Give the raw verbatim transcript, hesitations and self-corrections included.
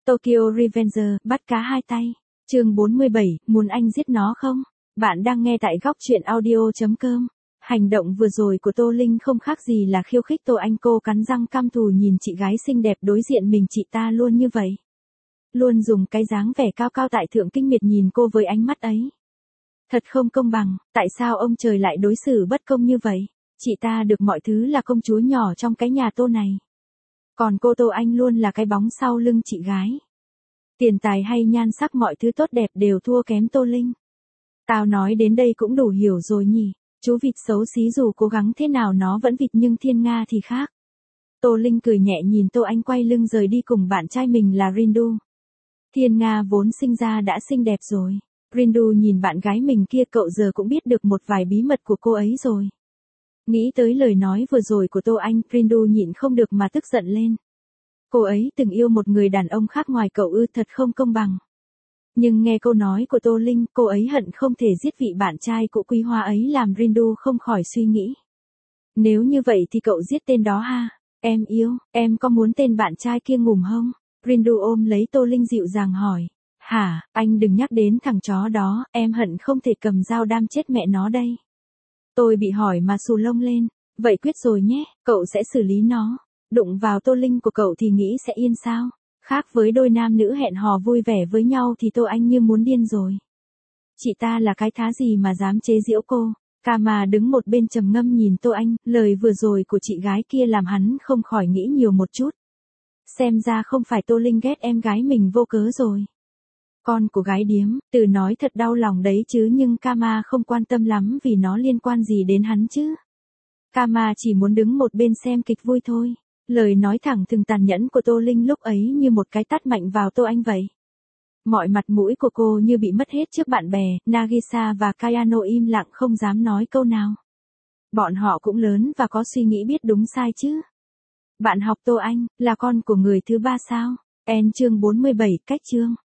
Tokyo Revenger, bắt cá hai tay. Chương bốn mươi bảy, muốn anh giết nó không? Bạn đang nghe tại góc truyện audio chấm com. Hành động vừa rồi của Tô Linh không khác gì là khiêu khích Tô Anh. Cô cắn răng căm thù nhìn chị gái xinh đẹp đối diện mình, chị ta luôn như vậy. Luôn dùng cái dáng vẻ cao cao tại thượng kinh miệt nhìn cô với ánh mắt ấy. Thật không công bằng, tại sao ông trời lại đối xử bất công như vậy? Chị ta được mọi thứ là công chúa nhỏ trong cái nhà Tô này. Còn cô Tô Anh luôn là cái bóng sau lưng chị gái. Tiền tài hay nhan sắc, mọi thứ tốt đẹp đều thua kém Tô Linh. Tao nói đến đây cũng đủ hiểu rồi nhỉ. Chú vịt xấu xí dù cố gắng thế nào nó vẫn vịt, nhưng Thiên Nga thì khác. Tô Linh cười nhẹ nhìn Tô Anh quay lưng rời đi cùng bạn trai mình là Rindu. Thiên Nga vốn sinh ra đã xinh đẹp rồi. Rindu nhìn bạn gái mình kia, cậu giờ cũng biết được một vài bí mật của cô ấy rồi. Nghĩ tới lời nói vừa rồi của Tô Anh, Rindu nhịn không được mà tức giận lên. Cô ấy từng yêu một người đàn ông khác ngoài cậu ư? Thật không công bằng. Nhưng nghe câu nói của Tô Linh, cô ấy hận không thể giết vị bạn trai cũ quý hoa ấy, làm Rindu không khỏi suy nghĩ. Nếu như vậy thì cậu giết tên đó ha? Em yêu, em có muốn tên bạn trai kia ngủm không? Rindu ôm lấy Tô Linh dịu dàng hỏi. Hả, anh đừng nhắc đến thằng chó đó, em hận không thể cầm dao đâm chết mẹ nó đây. Tôi bị hỏi mà xù lông lên. Vậy quyết rồi nhé, cậu sẽ xử lý nó. Đụng vào Tô Linh của cậu thì nghĩ sẽ yên sao? Khác với đôi nam nữ hẹn hò vui vẻ với nhau thì Tô Anh như muốn điên rồi. Chị ta là cái thá gì mà dám chế giễu cô? Kama đứng một bên trầm ngâm nhìn Tô Anh, lời vừa rồi của chị gái kia làm hắn không khỏi nghĩ nhiều một chút. Xem ra không phải Tô Linh ghét em gái mình vô cớ rồi. Con của gái điếm, từ nói thật đau lòng đấy chứ, nhưng Kama không quan tâm lắm vì nó liên quan gì đến hắn chứ. Kama chỉ muốn đứng một bên xem kịch vui thôi. Lời nói thẳng thừng tàn nhẫn của Tô Linh lúc ấy như một cái tát mạnh vào Tô Anh vậy. Mọi mặt mũi của cô như bị mất hết trước bạn bè. Nagisa và Kayano im lặng không dám nói câu nào. Bọn họ cũng lớn và có suy nghĩ biết đúng sai chứ. Bạn học Tô Anh, là con của người thứ ba sao? En chương bốn mươi bảy, cách chương.